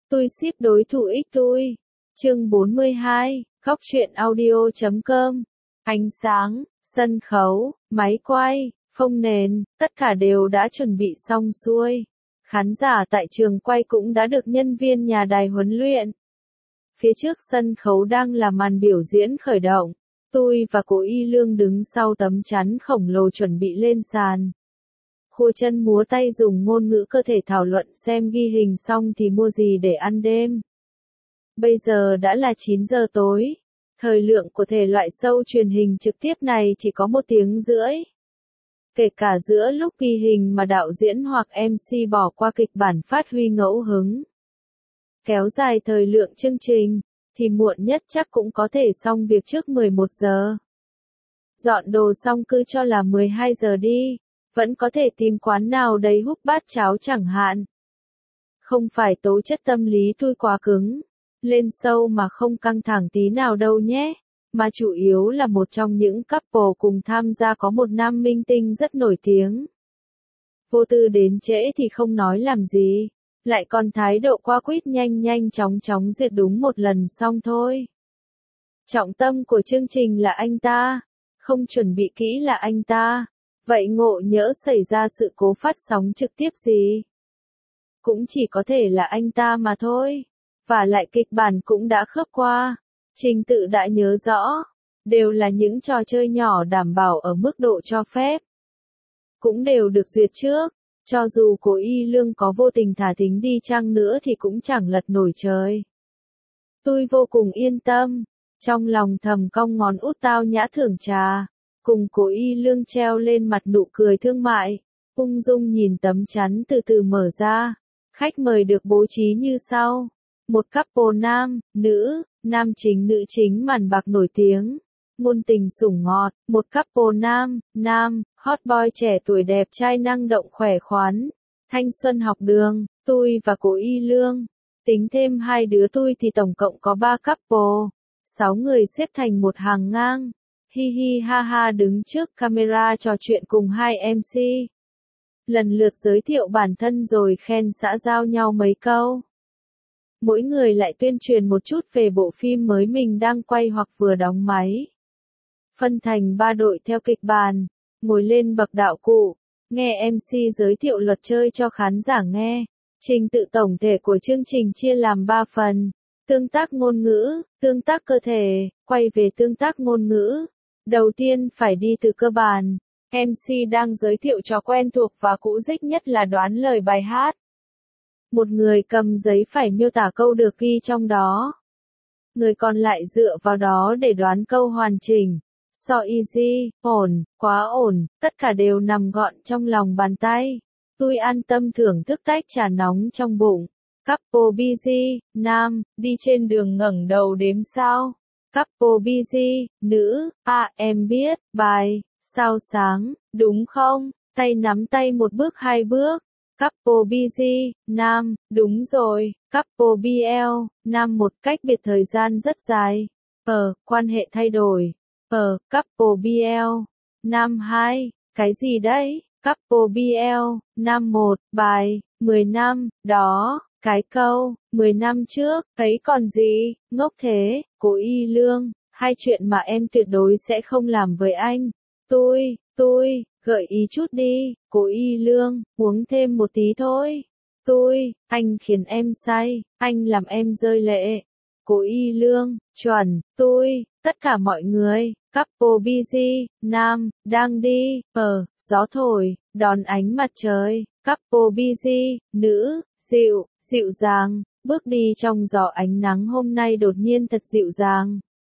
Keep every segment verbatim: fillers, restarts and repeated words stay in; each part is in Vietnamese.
Tôi ship đối thủ ích tôi. Chương bốn mươi hai, Góc truyện audio chấm com. Ánh sáng, sân khấu, máy quay, phông nền, tất cả đều đã chuẩn bị xong xuôi. Khán giả tại trường quay cũng đã được nhân viên nhà đài huấn luyện. Phía trước sân khấu đang là màn biểu diễn khởi động. Tôi và Cố Y Lương đứng sau tấm chắn khổng lồ chuẩn bị lên sàn. Khua chân múa tay dùng ngôn ngữ cơ thể thảo luận xem ghi hình xong thì mua gì để ăn đêm. Bây giờ đã là chín giờ tối. Thời lượng của thể loại show truyền hình trực tiếp này chỉ có một tiếng rưỡi. Kể cả giữa lúc ghi hình mà đạo diễn hoặc em xê bỏ qua kịch bản phát huy ngẫu hứng. Kéo dài thời lượng chương trình, thì muộn nhất chắc cũng có thể xong việc trước mười một giờ. Dọn đồ xong cứ cho là mười hai giờ đi, vẫn có thể tìm quán nào đầy húp bát cháo chẳng hạn. Không phải tố chất tâm lý tôi quá cứng, lên show mà không căng thẳng tí nào đâu nhé, mà chủ yếu là một trong những couple cùng tham gia có một nam minh tinh rất nổi tiếng. Vô tư đến trễ thì không nói làm gì, lại còn thái độ qua quýt nhanh nhanh chóng chóng duyệt đúng một lần xong thôi. Trọng tâm của chương trình là anh ta, không chuẩn bị kỹ là anh ta, vậy ngộ nhỡ xảy ra sự cố phát sóng trực tiếp gì? Cũng chỉ có thể là anh ta mà thôi, và lại kịch bản cũng đã khớp qua, trình tự đã nhớ rõ, đều là những trò chơi nhỏ đảm bảo ở mức độ cho phép. Cũng đều được duyệt trước. Cho dù Cố Y Lương có vô tình thả thính đi chăng nữa thì cũng chẳng lật nổi trời. Tôi vô cùng yên tâm, trong lòng thầm cong ngón út tao nhã thưởng trà, cùng Cố Y Lương treo lên mặt nụ cười thương mại, ung dung nhìn tấm chắn từ từ mở ra. Khách mời được bố trí như sau: một couple nam, nữ, nam chính nữ chính màn bạc nổi tiếng, ngôn tình sủng ngọt, một couple nam, nam, hot boy trẻ tuổi đẹp trai năng động khỏe khoắn, thanh xuân học đường, tôi và Cố Y Lương. Tính thêm hai đứa tôi thì tổng cộng có ba couple, sáu người xếp thành một hàng ngang, hi hi ha ha đứng trước camera trò chuyện cùng hai em xê. Lần lượt giới thiệu bản thân rồi khen xã giao nhau mấy câu. Mỗi người lại tuyên truyền một chút về bộ phim mới mình đang quay hoặc vừa đóng máy. Phân thành ba đội theo kịch bản, ngồi lên bậc đạo cụ, nghe em xê giới thiệu luật chơi cho khán giả nghe. Trình tự tổng thể của chương trình chia làm ba phần: tương tác ngôn ngữ, tương tác cơ thể, quay về tương tác ngôn ngữ. Đầu tiên phải đi từ cơ bản, em xê đang giới thiệu trò quen thuộc và cũ dích nhất là đoán lời bài hát. Một người cầm giấy phải miêu tả câu được ghi trong đó. Người còn lại dựa vào đó để đoán câu hoàn chỉnh. So easy, ổn, quá ổn, tất cả đều nằm gọn trong lòng bàn tay. Tôi an tâm thưởng thức tách trà nóng trong bụng. Couple busy, nam, đi trên đường ngẩng đầu đếm sao. Couple busy, nữ, à em biết, bài, sao sáng, đúng không? Tay nắm tay một bước hai bước. Couple busy, nam, đúng rồi. Couple bê lờ, nam một cách biệt thời gian rất dài. Ờ, quan hệ thay đổi. Ờ, couple bê lờ, nam hai, cái gì đấy? Couple bê lờ, nam một, bài, mười năm, đó, cái câu, mười năm trước, ấy còn gì, ngốc thế, Cố Y Lương, hai chuyện mà em tuyệt đối sẽ không làm với anh. Tôi, tôi, gợi ý chút đi, Cố Y Lương, uống thêm một tí thôi. Tôi, anh khiến em say, anh làm em rơi lệ. Cố Y Lương, chuẩn, tôi, tất cả mọi người. Couple busy, nam, đang đi, ờ, gió thổi, đón ánh mặt trời. Couple busy, nữ, dịu, dịu dàng, bước đi trong gió ánh nắng hôm nay đột nhiên thật dịu dàng.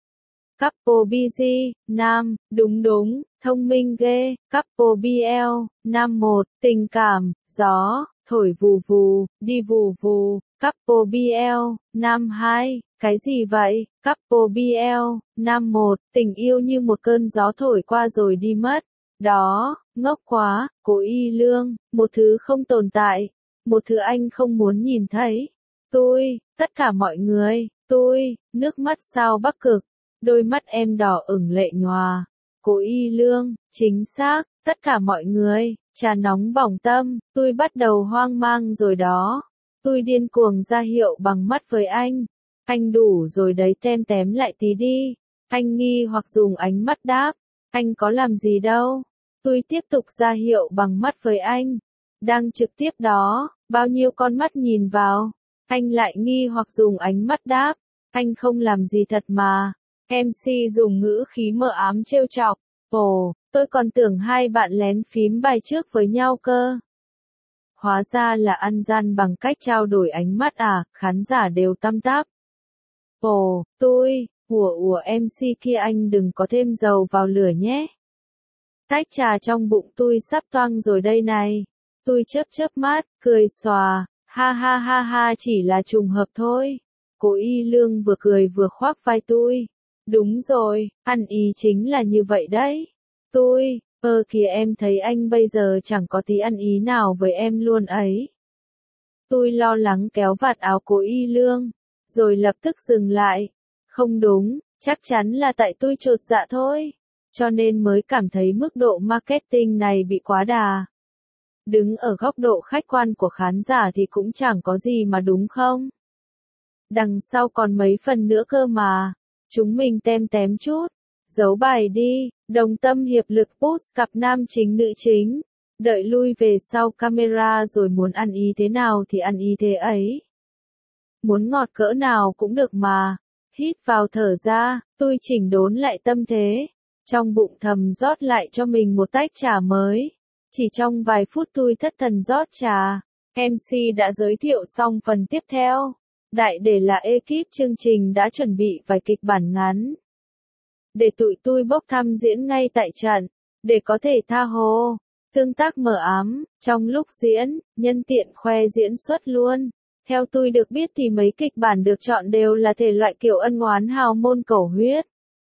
Couple busy, nam, đúng đúng, thông minh ghê. Couple bê lờ, nam một, tình cảm, gió, thổi vù vù, đi vù vù. Couple bê lờ, nam hai, cái gì vậy? Couple bê lờ, nam một, tình yêu như một cơn gió thổi qua rồi đi mất. Đó, ngốc quá, Cố Y Lương, một thứ không tồn tại, một thứ anh không muốn nhìn thấy. Tôi, tất cả mọi người, tôi, nước mắt sao Bắc Cực, đôi mắt em đỏ ửng lệ nhòa. Cố Y Lương, chính xác, tất cả mọi người, trà nóng bỏng tâm, tôi bắt đầu hoang mang rồi đó. Tôi điên cuồng ra hiệu bằng mắt với anh. Anh đủ rồi đấy, tem tém lại tí đi. Anh nghi hoặc dùng ánh mắt đáp. Anh có làm gì đâu. Tôi tiếp tục ra hiệu bằng mắt với anh. Đang trực tiếp đó, bao nhiêu con mắt nhìn vào. Anh lại nghi hoặc dùng ánh mắt đáp. Anh không làm gì thật mà. em xê dùng ngữ khí mờ ám trêu chọc. Ồ, tôi còn tưởng hai bạn lén phím bài trước với nhau cơ. Hóa ra là ăn gian bằng cách trao đổi ánh mắt à, khán giả đều tăm táp. Ồ, tôi, ủa ủa em xê kia anh đừng có thêm dầu vào lửa nhé. Tách trà trong bụng tôi sắp toang rồi đây này. Tôi chớp chớp mắt, cười xòa, ha ha ha ha chỉ là trùng hợp thôi. Cố Y Lương vừa cười vừa khoác vai tôi. Đúng rồi, ăn ý chính là như vậy đấy. Tôi, ơ kìa em thấy anh bây giờ chẳng có tí ăn ý nào với em luôn ấy. Tôi lo lắng kéo vạt áo Cố Y Lương, rồi lập tức dừng lại. Không đúng, chắc chắn là tại tôi chột dạ thôi. Cho nên mới cảm thấy mức độ marketing này bị quá đà. Đứng ở góc độ khách quan của khán giả thì cũng chẳng có gì mà đúng không? Đằng sau còn mấy phần nữa cơ mà. Chúng mình tem tém chút. Giấu bài đi, đồng tâm hiệp lực post cặp nam chính nữ chính. Đợi lui về sau camera rồi muốn ăn ý thế nào thì ăn ý thế ấy. Muốn ngọt cỡ nào cũng được mà. Hít vào thở ra, tôi chỉnh đốn lại tâm thế. Trong bụng thầm rót lại cho mình một tách trà mới. Chỉ trong vài phút tôi thất thần rót trà. em xê đã giới thiệu xong phần tiếp theo. Đại để là ekip chương trình đã chuẩn bị vài kịch bản ngắn. Để tụi tôi bốc thăm diễn ngay tại trận. Để có thể tha hồ. Tương tác mờ ám. Trong lúc diễn, nhân tiện khoe diễn xuất luôn. Theo tôi được biết thì mấy kịch bản được chọn đều là thể loại kiểu ân oán hào môn cầu huyết.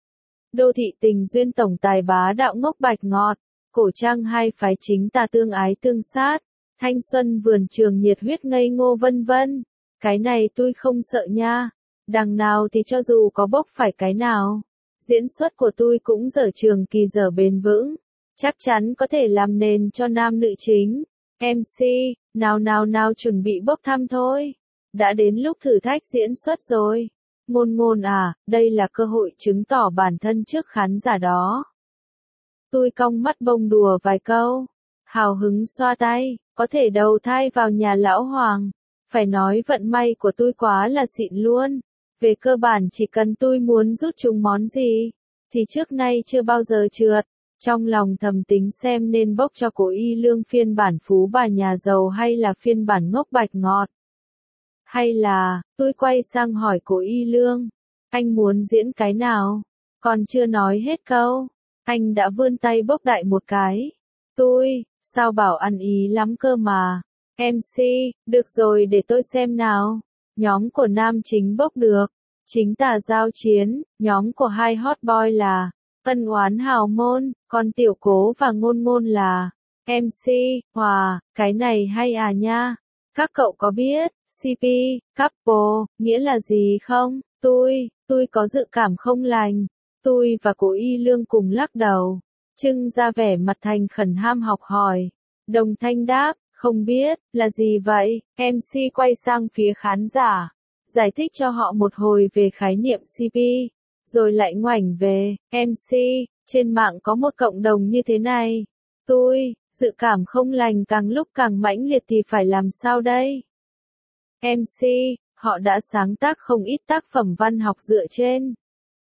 Đô thị tình duyên tổng tài bá đạo ngốc bạch ngọt. Cổ trang hai phái chính tà tương ái tương sát. Thanh xuân vườn trường nhiệt huyết ngây ngô vân vân. Cái này tôi không sợ nha. Đằng nào thì cho dù có bốc phải cái nào. Diễn xuất của tôi cũng dở trường kỳ dở bền vững. Chắc chắn có thể làm nền cho nam nữ chính. em xê, nào nào nào chuẩn bị bốc thăm thôi. Đã đến lúc thử thách diễn xuất rồi. Ngôn ngôn à, đây là cơ hội chứng tỏ bản thân trước khán giả đó. Tôi cong mắt bông đùa vài câu. Hào hứng xoa tay, có thể đầu thai vào nhà lão hoàng. Phải nói vận may của tôi quá là xịn luôn. Về cơ bản chỉ cần tôi muốn rút chúng món gì, thì trước nay chưa bao giờ trượt. Trong lòng thầm tính xem nên bốc cho Cố Y Lương phiên bản phú bà nhà giàu hay là phiên bản ngốc bạch ngọt. Hay là, tôi quay sang hỏi Cố Y Lương, anh muốn diễn cái nào? Còn chưa nói hết câu, anh đã vươn tay bốc đại một cái. Tôi, sao bảo ăn ý lắm cơ mà. em xê, được rồi để tôi xem nào. Nhóm của nam chính bốc được. Chính tà giao chiến, nhóm của hai hot boy là ân oán hào môn, còn tiểu Cố và ngôn ngôn là em xê, hòa, cái này hay à nha. Các cậu có biết, xê pê, couple, nghĩa là gì không? Tôi, tôi có dự cảm không lành. Tôi và Cố Y Lương cùng lắc đầu. Trưng ra vẻ mặt thành khẩn ham học hỏi. Đồng thanh đáp, không biết, là gì vậy? em xê quay sang phía khán giả. Giải thích cho họ một hồi về khái niệm xê pê. Rồi lại ngoảnh về, em xê, trên mạng có một cộng đồng như thế này. Tôi, dự cảm không lành càng lúc càng mãnh liệt thì phải làm sao đây? em xê, họ đã sáng tác không ít tác phẩm văn học dựa trên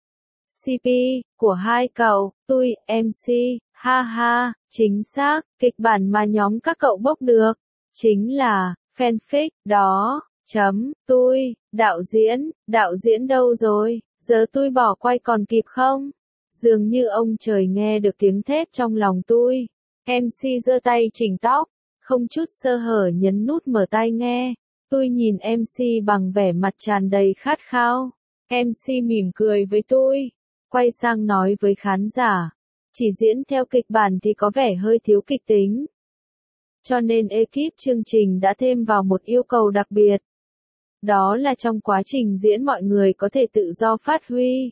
xê pê, của hai cậu, tôi, em xê, ha ha, chính xác, kịch bản mà nhóm các cậu bốc được, chính là, fanfic, đó, chấm, tôi, đạo diễn, đạo diễn đâu rồi, giờ tôi bỏ quay còn kịp không? Dường như ông trời nghe được tiếng thét trong lòng tôi. em xê giơ tay chỉnh tóc, không chút sơ hở nhấn nút mở tai nghe. Tôi nhìn em xê bằng vẻ mặt tràn đầy khát khao. em xê mỉm cười với tôi, quay sang nói với khán giả. Chỉ diễn theo kịch bản thì có vẻ hơi thiếu kịch tính. Cho nên ekip chương trình đã thêm vào một yêu cầu đặc biệt. Đó là trong quá trình diễn mọi người có thể tự do phát huy.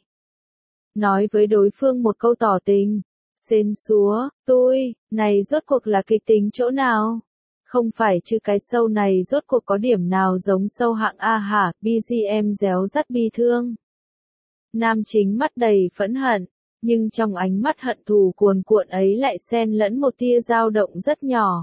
Nói với đối phương một câu tỏ tình. Xên xúa, tôi, này rốt cuộc là kịch tính chỗ nào? Không phải chứ cái show này rốt cuộc có điểm nào giống show hạng A hả, bê giê em réo rắt bi thương. Nam chính mắt đầy phẫn hận, nhưng trong ánh mắt hận thù cuồn cuộn ấy lại xen lẫn một tia dao động rất nhỏ.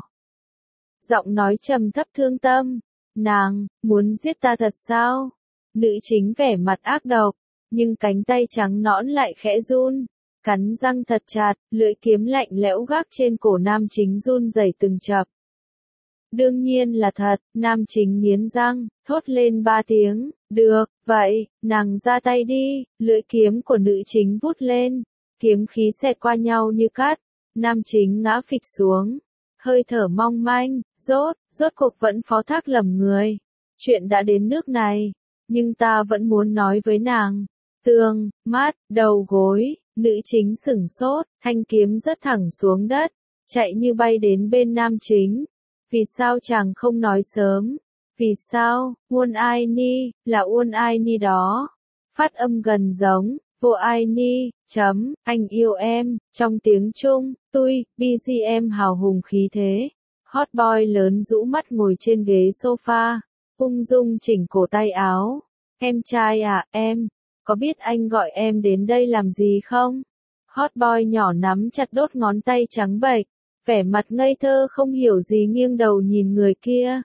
Giọng nói trầm thấp thương tâm, nàng, muốn giết ta thật sao? Nữ chính vẻ mặt ác độc, nhưng cánh tay trắng nõn lại khẽ run, cắn răng thật chặt, lưỡi kiếm lạnh lẽo gác trên cổ nam chính run rẩy từng chập. Đương nhiên là thật, nam chính nghiến răng, thốt lên ba tiếng, được, vậy, nàng ra tay đi, lưỡi kiếm của nữ chính vút lên, kiếm khí xẹt qua nhau như cát, nam chính ngã phịch xuống, hơi thở mong manh, rốt, rốt cuộc vẫn phó thác lầm người. Chuyện đã đến nước này, nhưng ta vẫn muốn nói với nàng. Tường, mắt, đầu gối, nữ chính sửng sốt, thanh kiếm rớt thẳng xuống đất, chạy như bay đến bên nam chính. Vì sao chàng không nói sớm? Vì sao, Uôn Ai Ni, là Uôn Ai Ni đó. Phát âm gần giống, vô Ai Ni, chấm, anh yêu em, trong tiếng Trung, tui, bê giê em hào hùng khí thế. Hot boy lớn rũ mắt ngồi trên ghế sofa, ung dung chỉnh cổ tay áo. Em trai à, em, có biết anh gọi em đến đây làm gì không? Hot boy nhỏ nắm chặt đốt ngón tay trắng bệch, vẻ mặt ngây thơ không hiểu gì nghiêng đầu nhìn người kia.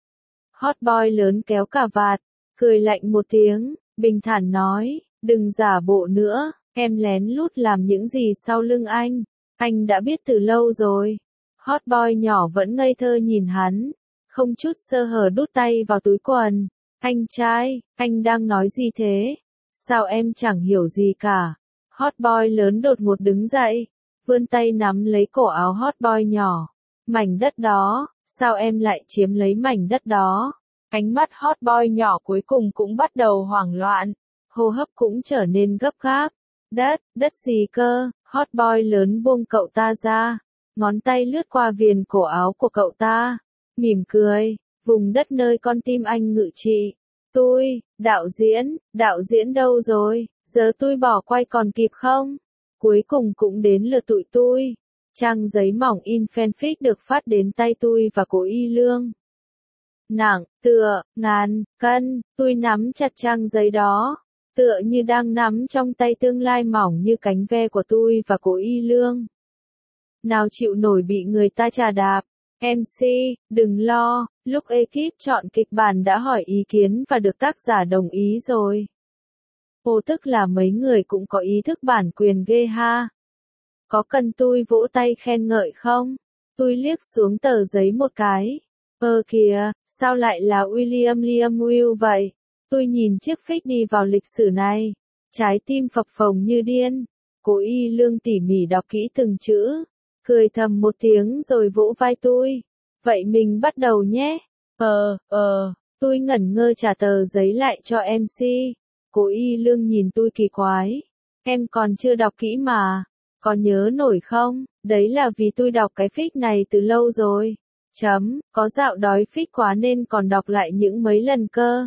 Hot boy lớn kéo cà vạt, cười lạnh một tiếng, bình thản nói, đừng giả bộ nữa, em lén lút làm những gì sau lưng anh, anh đã biết từ lâu rồi. Hot boy nhỏ vẫn ngây thơ nhìn hắn, không chút sơ hở đút tay vào túi quần. Anh trai, anh đang nói gì thế? Sao em chẳng hiểu gì cả? Hot boy lớn đột ngột đứng dậy, vươn tay nắm lấy cổ áo hot boy nhỏ. Mảnh đất đó, sao em lại chiếm lấy mảnh đất đó? Ánh mắt hot boy nhỏ cuối cùng cũng bắt đầu hoảng loạn, hô hấp cũng trở nên gấp gáp. Đất, đất gì cơ? Hot boy lớn buông cậu ta ra, ngón tay lướt qua viền cổ áo của cậu ta, mỉm cười, vùng đất nơi con tim anh ngự trị. Tôi, đạo diễn, đạo diễn đâu rồi? Giờ tôi bỏ quay còn kịp không? Cuối cùng cũng đến lượt tụi tôi. Trang giấy mỏng in fanfic được phát đến tay tôi và Cố Y Lương. Nặng, tựa, ngàn, cân, tôi nắm chặt trang giấy đó, tựa như đang nắm trong tay tương lai mỏng như cánh ve của tôi và Cố Y Lương. Nào chịu nổi bị người ta chà đạp. em xê, đừng lo, lúc ekip chọn kịch bản đã hỏi ý kiến và được tác giả đồng ý rồi. Ồ, tức là mấy người cũng có ý thức bản quyền ghê ha. Có cần tôi vỗ tay khen ngợi không? Tôi liếc xuống tờ giấy một cái. Ơ kìa, sao lại là William Liam Will vậy? Tôi nhìn chiếc fic đi vào lịch sử này. Trái tim phập phồng như điên. Cố Y Lương tỉ mỉ đọc kỹ từng chữ, cười thầm một tiếng rồi vỗ vai tôi. Vậy mình bắt đầu nhé. Ờ, ờ, tôi ngẩn ngơ trả tờ giấy lại cho em xê. Cố Y Lương nhìn tôi kỳ quái. Em còn chưa đọc kỹ mà. Có nhớ nổi không? Đấy là vì tôi đọc cái fic này từ lâu rồi. Chấm, có dạo đói fic quá nên còn đọc lại những mấy lần cơ.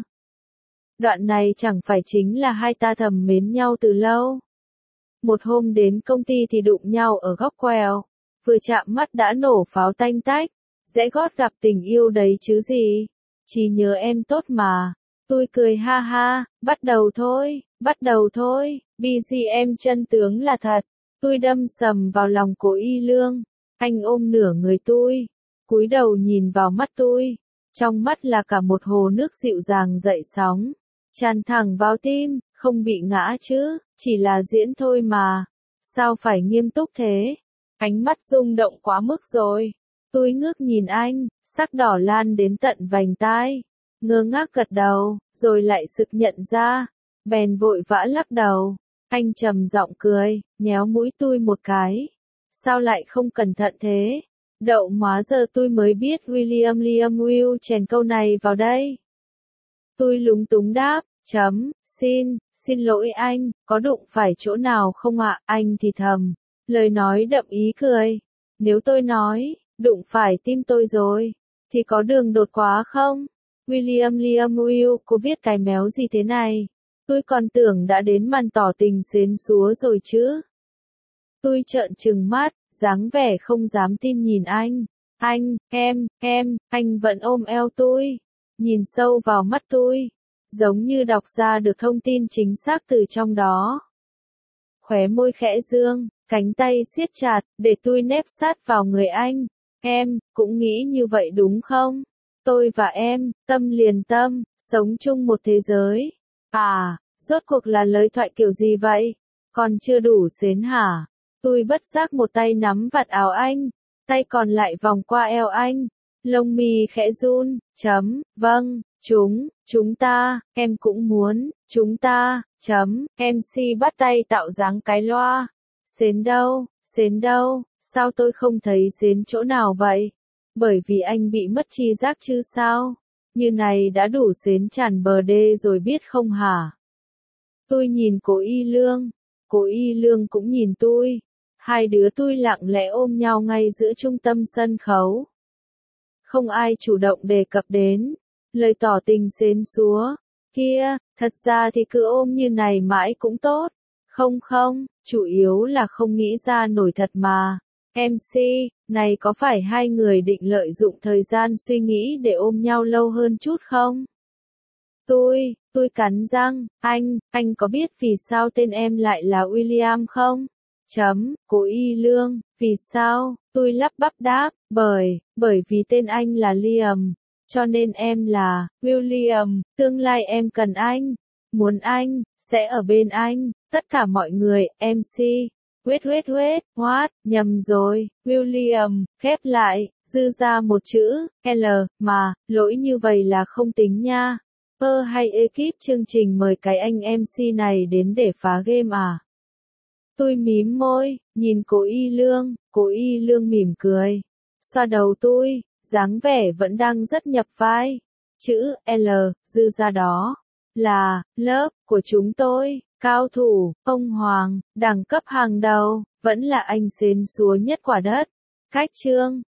Đoạn này chẳng phải chính là hai ta thầm mến nhau từ lâu. Một hôm đến công ty thì đụng nhau ở góc quẹo. Vừa chạm mắt đã nổ pháo tanh tách. Dễ gót gặp tình yêu đấy chứ gì. Chỉ nhớ em tốt mà. Tôi cười ha ha, bắt đầu thôi, bắt đầu thôi. bê giê em chân tướng là thật. Tôi đâm sầm vào lòng Cố Y Lương. Anh ôm nửa người tôi, cúi đầu nhìn vào mắt tôi. Trong mắt là cả một hồ nước dịu dàng dậy sóng, tràn thẳng vào tim, không bị ngã chứ, chỉ là diễn thôi mà. Sao phải nghiêm túc thế? Ánh mắt rung động quá mức rồi. Tôi ngước nhìn anh, sắc đỏ lan đến tận vành tai. Ngơ ngác gật đầu, rồi lại sực nhận ra. Bèn vội vã lắc đầu. Anh trầm giọng cười, nhéo mũi tôi một cái. Sao lại không cẩn thận thế? Đậu má giờ tôi mới biết William Liam Will chèn câu này vào đây. Tôi lúng túng đáp, chấm, xin, xin lỗi anh, có đụng phải chỗ nào không ạ? Anh thì thầm, lời nói đậm ý cười. Nếu tôi nói, đụng phải tim tôi rồi, thì có đường đột quá không? William Liam Will, cô viết cái méo gì thế này? Tôi còn tưởng đã đến màn tỏ tình xến xúa rồi chứ. Tôi trợn trừng mắt, dáng vẻ không dám tin nhìn anh. Anh, em, em, anh vẫn ôm eo tôi, nhìn sâu vào mắt tôi, giống như đọc ra được thông tin chính xác từ trong đó. Khóe môi khẽ dương, cánh tay siết chặt, để tôi nép sát vào người anh. Em, cũng nghĩ như vậy đúng không? Tôi và em, tâm liền tâm, sống chung một thế giới. À, rốt cuộc là lời thoại kiểu gì vậy? Còn chưa đủ xến hả? Tôi bất giác một tay nắm vạt áo anh, tay còn lại vòng qua eo anh. Lông mi khẽ run, chấm, vâng, chúng, chúng ta, em cũng muốn, chúng ta, chấm, em xê bắt tay tạo dáng cái loa. Xến đâu, xến đâu, sao tôi không thấy xến chỗ nào vậy? Bởi vì anh bị mất tri giác chứ sao? Như này đã đủ xến tràn bờ đê rồi biết không hả? Tôi nhìn Cố Y Lương, Cố Y Lương cũng nhìn tôi. Hai đứa tôi lặng lẽ ôm nhau ngay giữa trung tâm sân khấu. Không ai chủ động đề cập đến lời tỏ tình xến xúa. Kia, thật ra thì cứ ôm như này mãi cũng tốt. Không không, chủ yếu là không nghĩ ra nổi thật mà. em xê, này có phải hai người định lợi dụng thời gian suy nghĩ để ôm nhau lâu hơn chút không? Tôi, tôi cắn răng, anh, anh có biết vì sao tên em lại là William không? Chấm, Cố Y Lương, vì sao? Tôi lắp bắp đáp, bởi, bởi vì tên anh là Liam, cho nên em là William, tương lai em cần anh, muốn anh, sẽ ở bên anh, tất cả mọi người, em xê. Wait wait wait, what, nhầm rồi, William, khép lại, dư ra một chữ, L, mà, lỗi như vậy là không tính nha. Ơ hay ekip chương trình mời cái anh em xê này đến để phá game à? Tôi mím môi, nhìn Cố Y Lương, Cố Y Lương mỉm cười. Xoa đầu tôi, dáng vẻ vẫn đang rất nhập vai. Chữ L, dư ra đó, là, lớp, của chúng tôi, cao thủ, ông Hoàng, đẳng cấp hàng đầu, vẫn là anh xến xúa nhất quả đất. Cách chương.